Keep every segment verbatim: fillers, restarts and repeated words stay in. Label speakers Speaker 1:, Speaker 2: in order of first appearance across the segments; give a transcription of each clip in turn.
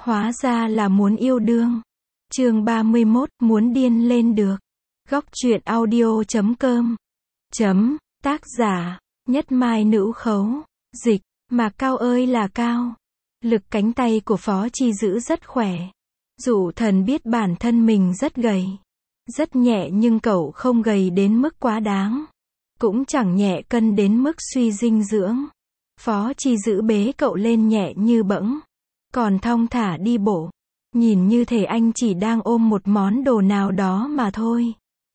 Speaker 1: Hóa ra là muốn yêu đương. Chương ba mươi mốt, muốn điên lên được. Góc truyện audio chấm com. Chấm, tác giả, Nhất Mai Nữ Khấu. Dịch, mà Cao ơi là Cao. Lực cánh tay của Phó Chi Dữ rất khỏe. Dụ Thần biết bản thân mình rất gầy. Rất nhẹ nhưng cậu không gầy đến mức quá đáng. Cũng chẳng nhẹ cân đến mức suy dinh dưỡng. Phó Chi Dữ bế cậu lên nhẹ như bẫng. Còn thong thả đi bộ. Nhìn như thể anh chỉ đang ôm một món đồ nào đó mà thôi.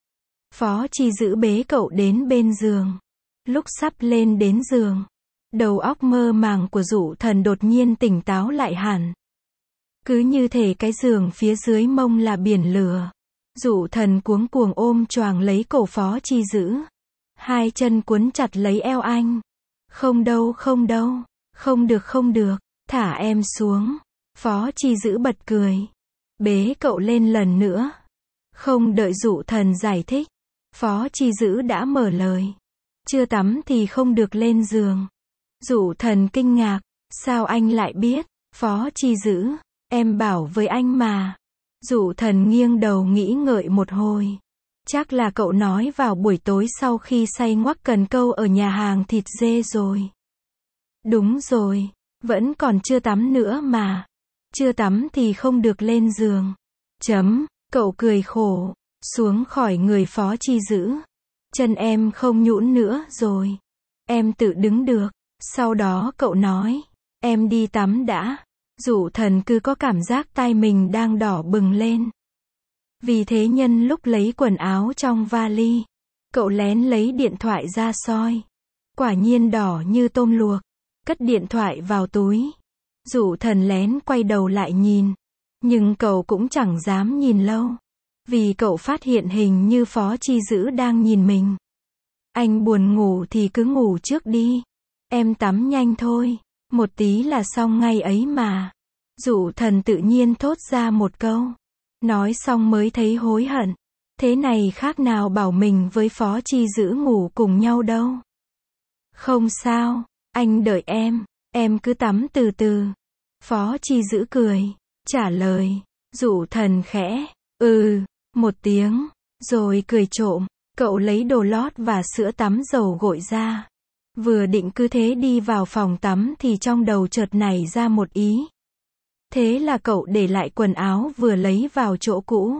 Speaker 1: Phó Chi Dữ bế cậu đến bên giường. Lúc sắp lên đến giường, đầu óc mơ màng của Dụ Thần đột nhiên tỉnh táo lại hẳn. Cứ như thể cái giường phía dưới mông là biển lửa. Dụ Thần cuống cuồng ôm choàng lấy cổ Phó Chi Dữ. Hai chân cuốn chặt lấy eo anh. Không đâu không đâu, không được không được, thả em xuống. Phó Chi Dữ bật cười. Bế cậu lên lần nữa. Không đợi Dụ Thần giải thích, Phó Chi Dữ đã mở lời. Chưa tắm thì không được lên giường. Dụ Thần kinh ngạc. Sao anh lại biết? Phó Chi Dữ, em bảo với anh mà. Dụ Thần nghiêng đầu nghĩ ngợi một hồi. Chắc là cậu nói vào buổi tối sau khi say ngoắc cần câu ở nhà hàng thịt dê rồi. Đúng rồi, vẫn còn chưa tắm nữa mà. Chưa tắm thì không được lên giường. Chấm, cậu cười khổ, xuống khỏi người Phó Chi Dữ. Chân em không nhũn nữa rồi. Em tự đứng được. Sau đó cậu nói, em đi tắm đã. Dụ Thần cứ có cảm giác tai mình đang đỏ bừng lên. Vì thế nhân lúc lấy quần áo trong vali, cậu lén lấy điện thoại ra soi. Quả nhiên đỏ như tôm luộc. Cất điện thoại vào túi. Dụ Thần lén quay đầu lại nhìn. Nhưng cậu cũng chẳng dám nhìn lâu. Vì cậu phát hiện hình như Phó Chi Dữ đang nhìn mình. Anh buồn ngủ thì cứ ngủ trước đi. Em tắm nhanh thôi. Một tí là xong ngay ấy mà. Dụ Thần tự nhiên thốt ra một câu. Nói xong mới thấy hối hận. Thế này khác nào bảo mình với Phó Chi Dữ ngủ cùng nhau đâu. Không sao, anh đợi em. Em cứ tắm từ từ. Phó Chi Dữ cười. Trả lời. Dụ Thần khẽ. Ừ. Một tiếng. Rồi cười trộm. Cậu lấy đồ lót và sữa tắm dầu gội ra. Vừa định cứ thế đi vào phòng tắm thì trong đầu chợt nảy ra một ý. Thế là cậu để lại quần áo vừa lấy vào chỗ cũ.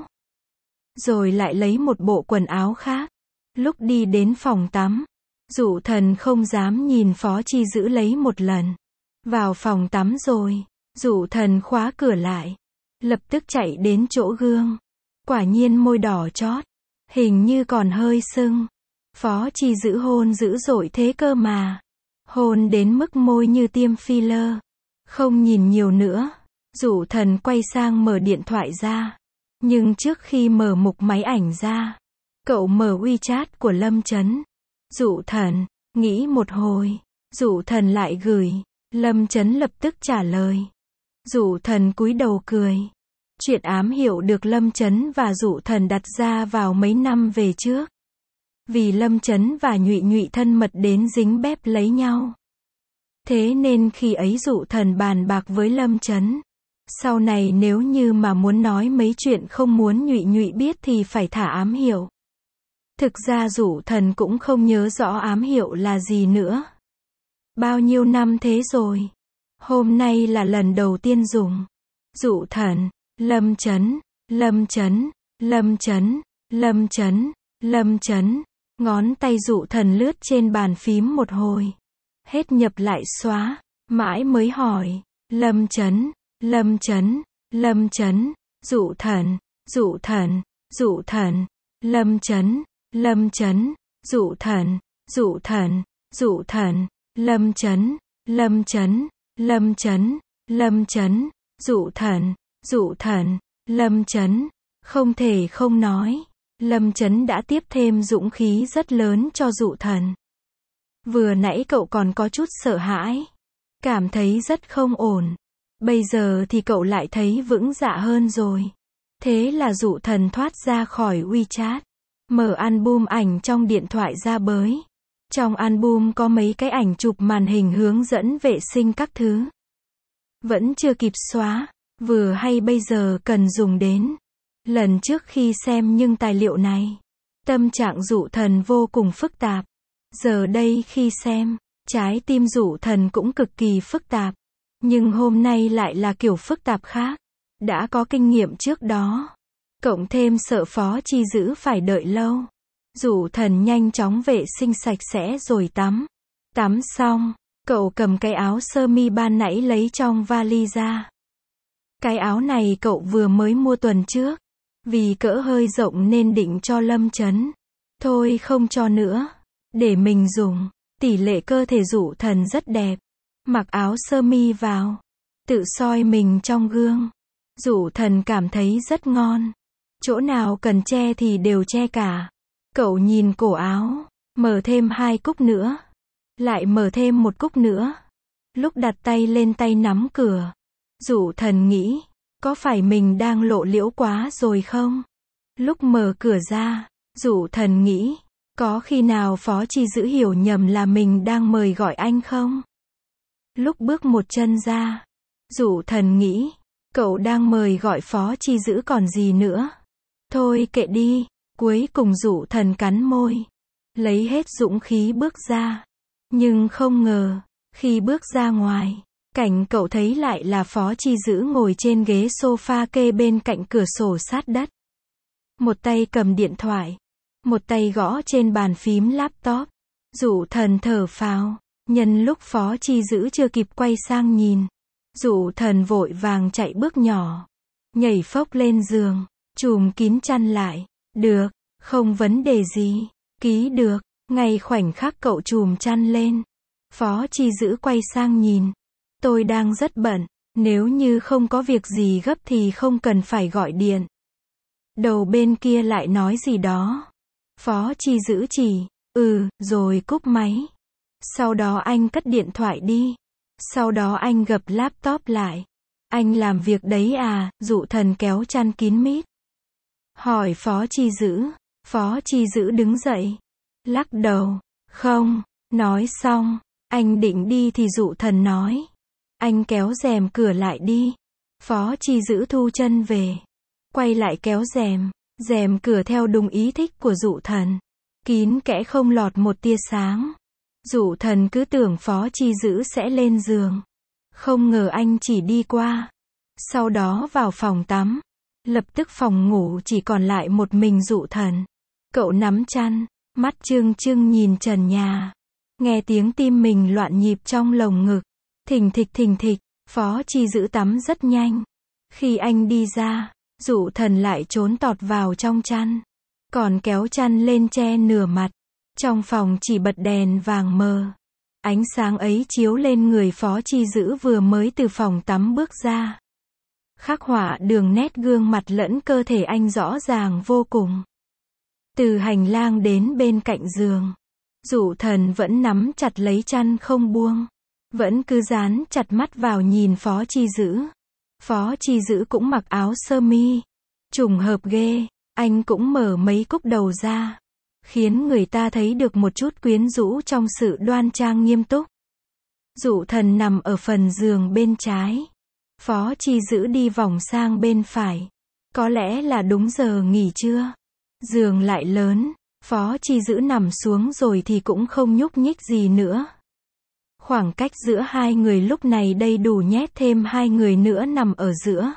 Speaker 1: Rồi lại lấy một bộ quần áo khác. Lúc đi đến phòng tắm, Dụ Thần không dám nhìn Phó Chi Dữ lấy một lần. Vào phòng tắm rồi, Dụ Thần khóa cửa lại. Lập tức chạy đến chỗ gương. Quả nhiên môi đỏ chót. Hình như còn hơi sưng. Phó Chi Dữ hôn dữ dội thế cơ mà. Hôn đến mức môi như tiêm filler. Không nhìn nhiều nữa. Dụ Thần quay sang mở điện thoại ra. Nhưng trước khi mở mục máy ảnh ra, cậu mở WeChat của Lâm Chấn. Dụ Thần, nghĩ một hồi. Dụ Thần lại gửi. Lâm Chấn lập tức trả lời. Dụ Thần cúi đầu cười. Chuyện ám hiệu được Lâm Chấn và Dụ Thần đặt ra vào mấy năm về trước. Vì Lâm Chấn và Nhụy Nhụy thân mật đến dính bép lấy nhau. Thế nên khi ấy Dụ Thần bàn bạc với Lâm Chấn. Sau này nếu như mà muốn nói mấy chuyện không muốn Nhụy Nhụy biết thì phải thả ám hiệu. Thực ra Dụ Thần cũng không nhớ rõ ám hiệu là gì nữa. Bao nhiêu năm thế rồi. Hôm nay là lần đầu tiên dùng. Dụ Thần, Lâm Chấn, Lâm Chấn, Lâm Chấn, Lâm Chấn, Lâm Chấn. Ngón tay Dụ Thần lướt trên bàn phím một hồi. Hết nhập lại xóa. Mãi mới hỏi. Lâm Chấn, Lâm Chấn, Lâm Chấn, Dụ Thần, Dụ Thần, Dụ Thần, Lâm Chấn, Lâm Chấn, Dụ Thần, Dụ Thần, Dụ Thần, Lâm Chấn, Lâm Chấn, Lâm Chấn, Lâm Chấn, Dụ Thần, Dụ Thần, Lâm Chấn. Không thể không nói. Lâm Chấn đã tiếp thêm dũng khí rất lớn cho Dụ Thần. Vừa nãy cậu còn có chút sợ hãi. Cảm thấy rất không ổn. Bây giờ thì cậu lại thấy vững dạ hơn rồi. Thế là Dụ Thần thoát ra khỏi WeChat. Mở album ảnh trong điện thoại ra bới. Trong album có mấy cái ảnh chụp màn hình hướng dẫn vệ sinh các thứ. Vẫn chưa kịp xóa. Vừa hay bây giờ cần dùng đến. Lần trước khi xem những tài liệu này, tâm trạng Dụ Thần vô cùng phức tạp. Giờ đây khi xem, trái tim Dụ Thần cũng cực kỳ phức tạp. Nhưng hôm nay lại là kiểu phức tạp khác. Đã có kinh nghiệm trước đó. Cộng thêm sợ Phó Chi Dữ phải đợi lâu. Dụ Thần nhanh chóng vệ sinh sạch sẽ rồi tắm. Tắm xong, cậu cầm cái áo sơ mi ban nãy lấy trong vali ra. Cái áo này cậu vừa mới mua tuần trước. Vì cỡ hơi rộng nên định cho Lâm Chấn. Thôi không cho nữa. Để mình dùng. Tỷ lệ cơ thể Dụ Thần rất đẹp. Mặc áo sơ mi vào. Tự soi mình trong gương. Dụ Thần cảm thấy rất ngon. Chỗ nào cần che thì đều che cả. Cậu nhìn cổ áo. Mở thêm hai cúc nữa. Lại mở thêm một cúc nữa. Lúc đặt tay lên tay nắm cửa. Dụ Thần nghĩ. Có phải mình đang lộ liễu quá rồi không? Lúc mở cửa ra. Dụ Thần nghĩ. Có khi nào Phó Chi Dữ hiểu nhầm là mình đang mời gọi anh không? Lúc bước một chân ra. Dụ Thần nghĩ. Cậu đang mời gọi Phó Chi Dữ còn gì nữa. Thôi kệ đi. Cuối cùng Dụ Thần cắn môi. Lấy hết dũng khí bước ra. Nhưng không ngờ. Khi bước ra ngoài. Cảnh cậu thấy lại là Phó Chi Dữ ngồi trên ghế sofa kê bên cạnh cửa sổ sát đất. Một tay cầm điện thoại. Một tay gõ trên bàn phím laptop. Dụ Thần thở phào. Nhân lúc Phó Chi Dữ chưa kịp quay sang nhìn. Dụ Thần vội vàng chạy bước nhỏ. Nhảy phốc lên giường. Chùm kín chăn lại. Được. Không vấn đề gì. Ký được. Ngay khoảnh khắc cậu chùm chăn lên. Phó Chi Dữ quay sang nhìn. Tôi đang rất bận. Nếu như không có việc gì gấp thì không cần phải gọi điện. Đầu bên kia lại nói gì đó. Phó Chi Dữ chỉ. Ừ, rồi cúp máy. Sau đó anh cất điện thoại đi. Sau đó anh gập laptop lại. Anh làm việc đấy à? Dụ Thần kéo chăn kín mít. Hỏi Phó Chi Dữ. Phó Chi Dữ đứng dậy. Lắc đầu. Không. Nói xong. Anh định đi thì Dụ Thần nói. Anh kéo rèm cửa lại đi. Phó Chi Dữ thu chân về. Quay lại kéo rèm. Rèm cửa theo đúng ý thích của Dụ Thần. Kín kẽ không lọt một tia sáng. Dụ Thần cứ tưởng Phó Chi Dữ sẽ lên giường. Không ngờ anh chỉ đi qua. Sau đó vào phòng tắm. Lập tức phòng ngủ chỉ còn lại một mình Dụ Thần. Cậu nắm chăn. Mắt trương trương nhìn trần nhà. Nghe tiếng tim mình loạn nhịp trong lồng ngực. Thình thịch thình thịch. Phó Chi Dữ tắm rất nhanh. Khi anh đi ra. Dụ Thần lại trốn tọt vào trong chăn. Còn kéo chăn lên che nửa mặt. Trong phòng chỉ bật đèn vàng mờ. Ánh sáng ấy chiếu lên người Phó Chi Dữ vừa mới từ phòng tắm bước ra. Khắc họa đường nét gương mặt lẫn cơ thể anh rõ ràng vô cùng. Từ hành lang đến bên cạnh giường. Dụ Thần vẫn nắm chặt lấy chăn không buông. Vẫn cứ dán chặt mắt vào nhìn Phó Chi Dữ. Phó Chi Dữ cũng mặc áo sơ mi. Trùng hợp ghê. Anh cũng mở mấy cúc đầu ra. Khiến người ta thấy được một chút quyến rũ trong sự đoan trang nghiêm túc. Dụ Thần nằm ở phần giường bên trái. Phó Chi Dữ đi vòng sang bên phải. Có lẽ là đúng giờ nghỉ trưa. Giường lại lớn. Phó Chi Dữ nằm xuống rồi thì cũng không nhúc nhích gì nữa. Khoảng cách giữa hai người lúc này đầy đủ nhét thêm hai người nữa nằm ở giữa.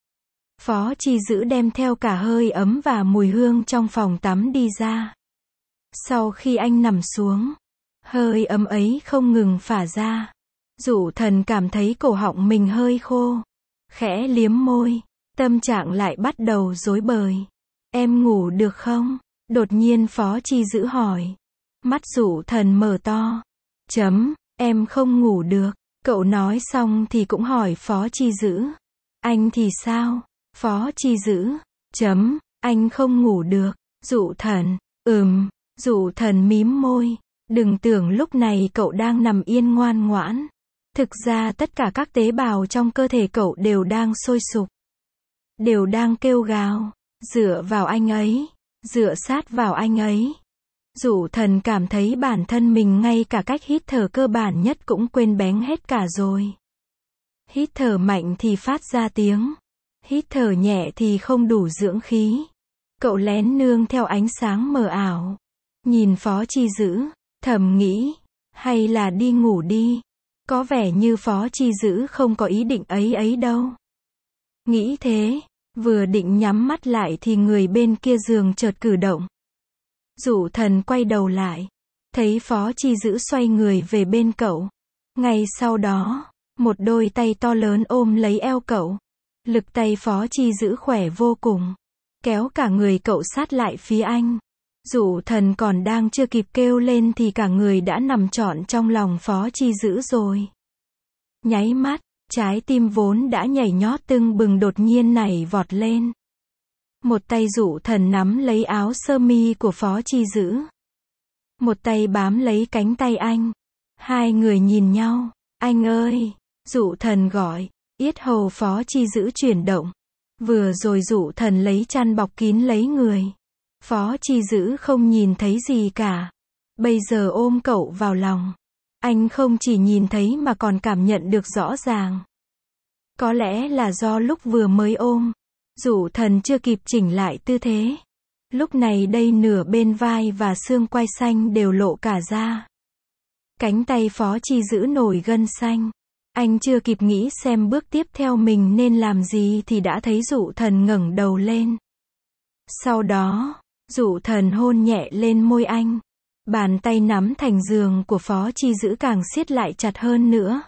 Speaker 1: Phó Chi Dữ đem theo cả hơi ấm và mùi hương trong phòng tắm đi ra. Sau khi anh nằm xuống, hơi ấm ấy không ngừng phả ra. Dụ Thần cảm thấy cổ họng mình hơi khô. Khẽ liếm môi, tâm trạng lại bắt đầu rối bời. Em ngủ được không? Đột nhiên Phó Chi Dữ hỏi. Mắt Dụ Thần mở to. Chấm, em không ngủ được. Cậu nói xong thì cũng hỏi Phó Chi Dữ. Anh thì sao? Phó Chi Dữ. Chấm, anh không ngủ được. Dụ Thần. Ừm. Dụ Thần mím môi. Đừng tưởng lúc này cậu đang nằm yên ngoan ngoãn. Thực ra tất cả các tế bào trong cơ thể cậu đều đang sôi sục. Đều đang kêu gào. Dựa vào anh ấy. Dựa sát vào anh ấy. Dụ Thần cảm thấy bản thân mình ngay cả cách hít thở cơ bản nhất cũng quên bén hết cả rồi. Hít thở mạnh thì phát ra tiếng. Hít thở nhẹ thì không đủ dưỡng khí. Cậu lén nương theo ánh sáng mờ ảo. Nhìn Phó Chi Dữ, thầm nghĩ, hay là đi ngủ đi. Có vẻ như Phó Chi Dữ không có ý định ấy ấy đâu. Nghĩ thế, vừa định nhắm mắt lại thì người bên kia giường chợt cử động. Dụ Thần quay đầu lại, thấy Phó Chi Dữ xoay người về bên cậu. Ngay sau đó, một đôi tay to lớn ôm lấy eo cậu. Lực tay Phó Chi Dữ khỏe vô cùng, kéo cả người cậu sát lại phía anh. Dụ Thần còn đang chưa kịp kêu lên thì cả người đã nằm trọn trong lòng Phó Chi Dữ rồi. Nháy mắt, trái tim vốn đã nhảy nhót tưng bừng đột nhiên nảy vọt lên. Một tay Dụ Thần nắm lấy áo sơ mi của Phó Chi Dữ. Một tay bám lấy cánh tay anh. Hai người nhìn nhau. Anh ơi! Dụ Thần gọi. Yết hầu Phó Chi Dữ chuyển động. Vừa rồi Dụ Thần lấy chăn bọc kín lấy người. Phó Chi Dữ không nhìn thấy gì cả. Bây giờ ôm cậu vào lòng. Anh không chỉ nhìn thấy mà còn cảm nhận được rõ ràng. Có lẽ là do lúc vừa mới ôm, Dụ Thần chưa kịp chỉnh lại tư thế. Lúc này đây nửa bên vai và xương quai xanh đều lộ cả ra. Cánh tay Phó Chi Dữ nổi gân xanh. Anh chưa kịp nghĩ xem bước tiếp theo mình nên làm gì thì đã thấy Dụ Thần ngẩng đầu lên. Sau đó, Dụ Thần hôn nhẹ lên môi anh. Bàn tay nắm thành giường của Phó Chi Dữ càng siết lại chặt hơn nữa.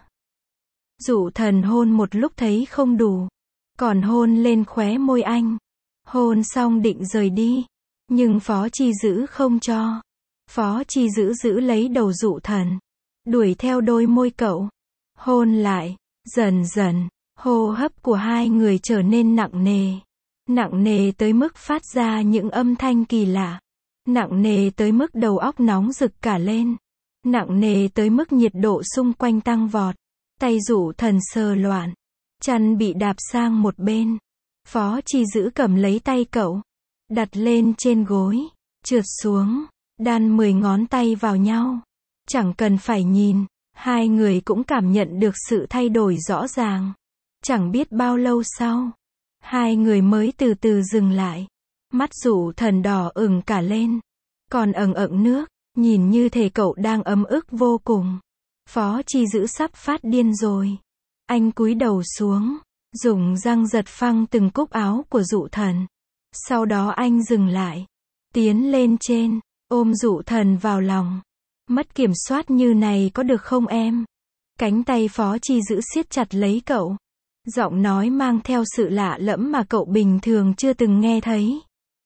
Speaker 1: Dụ Thần hôn một lúc thấy không đủ, còn hôn lên khóe môi anh. Hôn xong định rời đi, nhưng Phó Chi Dữ không cho. Phó Chi Dữ giữ lấy đầu Dụ Thần, đuổi theo đôi môi cậu. Hôn lại, dần dần, hô hấp của hai người trở nên nặng nề. Nặng nề tới mức phát ra những âm thanh kỳ lạ. Nặng nề tới mức đầu óc nóng rực cả lên. Nặng nề tới mức nhiệt độ xung quanh tăng vọt. Tay Dụ Thần sờ loạn. Chăn bị đạp sang một bên. Phó Chi Dữ cầm lấy tay cậu, đặt lên trên gối, trượt xuống, đan mười ngón tay vào nhau. Chẳng cần phải nhìn, hai người cũng cảm nhận được sự thay đổi rõ ràng. Chẳng biết bao lâu sau, hai người mới từ từ dừng lại. Mắt Dụ Thần đỏ ửng cả lên, còn ẩn ẩn nước, nhìn như thể cậu đang ấm ức vô cùng. Phó Chi Dữ sắp phát điên rồi. Anh cúi đầu xuống, dùng răng giật phăng từng cúc áo của Dụ Thần. Sau đó anh dừng lại, tiến lên trên, ôm Dụ Thần vào lòng. Mất kiểm soát như này có được không em? Cánh tay Phó Chi Dữ siết chặt lấy cậu. Giọng nói mang theo sự lạ lẫm mà cậu bình thường chưa từng nghe thấy.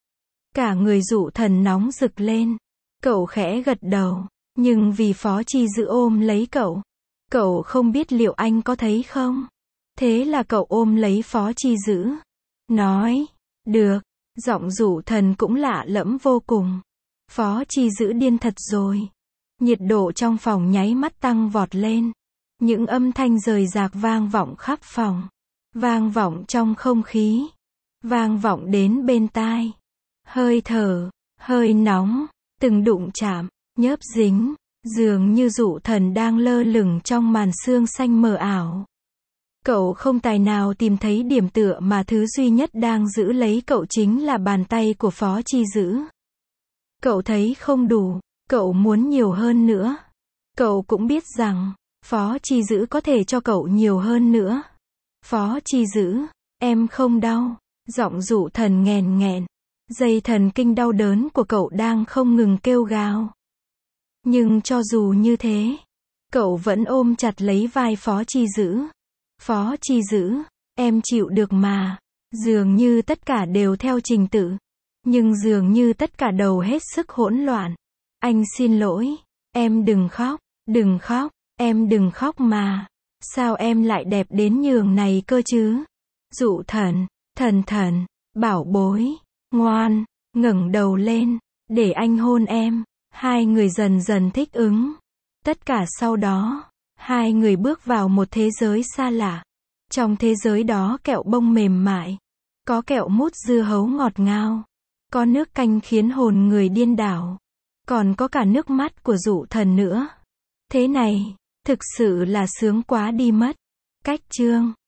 Speaker 1: Cả người Dụ Thần nóng rực lên. Cậu khẽ gật đầu, nhưng vì Phó Chi Dữ ôm lấy cậu, cậu không biết liệu anh có thấy không. Thế là cậu ôm lấy Phó Chi Dữ, nói, được. Giọng Dụ Thần cũng lạ lẫm vô cùng. Phó Chi Dữ điên thật rồi. Nhiệt độ trong phòng nháy mắt tăng vọt lên. Những âm thanh rời rạc vang vọng khắp phòng. Vang vọng trong không khí. Vang vọng đến bên tai. Hơi thở, hơi nóng, từng đụng chạm, nhớp dính, dường như Dụ Thần đang lơ lửng trong màn sương xanh mờ ảo. Cậu không tài nào tìm thấy điểm tựa mà thứ duy nhất đang giữ lấy cậu chính là bàn tay của Phó Chi Dữ. Cậu thấy không đủ, cậu muốn nhiều hơn nữa. Cậu cũng biết rằng, Phó Chi Dữ có thể cho cậu nhiều hơn nữa. Phó Chi Dữ, em không đau. Giọng Dụ Thần nghèn nghẹn. Dây thần kinh đau đớn của cậu đang không ngừng kêu gào. Nhưng cho dù như thế, cậu vẫn ôm chặt lấy vai Phó Chi Dữ. Phó Chi Dữ, em chịu được mà. Dường như tất cả đều theo trình tự. Nhưng dường như tất cả đầu hết sức hỗn loạn. Anh xin lỗi. Em đừng khóc. Đừng khóc. Em đừng khóc mà. Sao em lại đẹp đến nhường này cơ chứ? Dụ Thần, Thần Thần, bảo bối, ngoan, ngẩng đầu lên, để anh hôn em. Hai người dần dần thích ứng. Tất cả sau đó, hai người bước vào một thế giới xa lạ. Trong thế giới đó kẹo bông mềm mại. Có kẹo mút dưa hấu ngọt ngào. Có nước canh khiến hồn người điên đảo. Còn có cả nước mắt của Dụ Thần nữa. Thế này, thực sự là sướng quá đi mất. Cách chương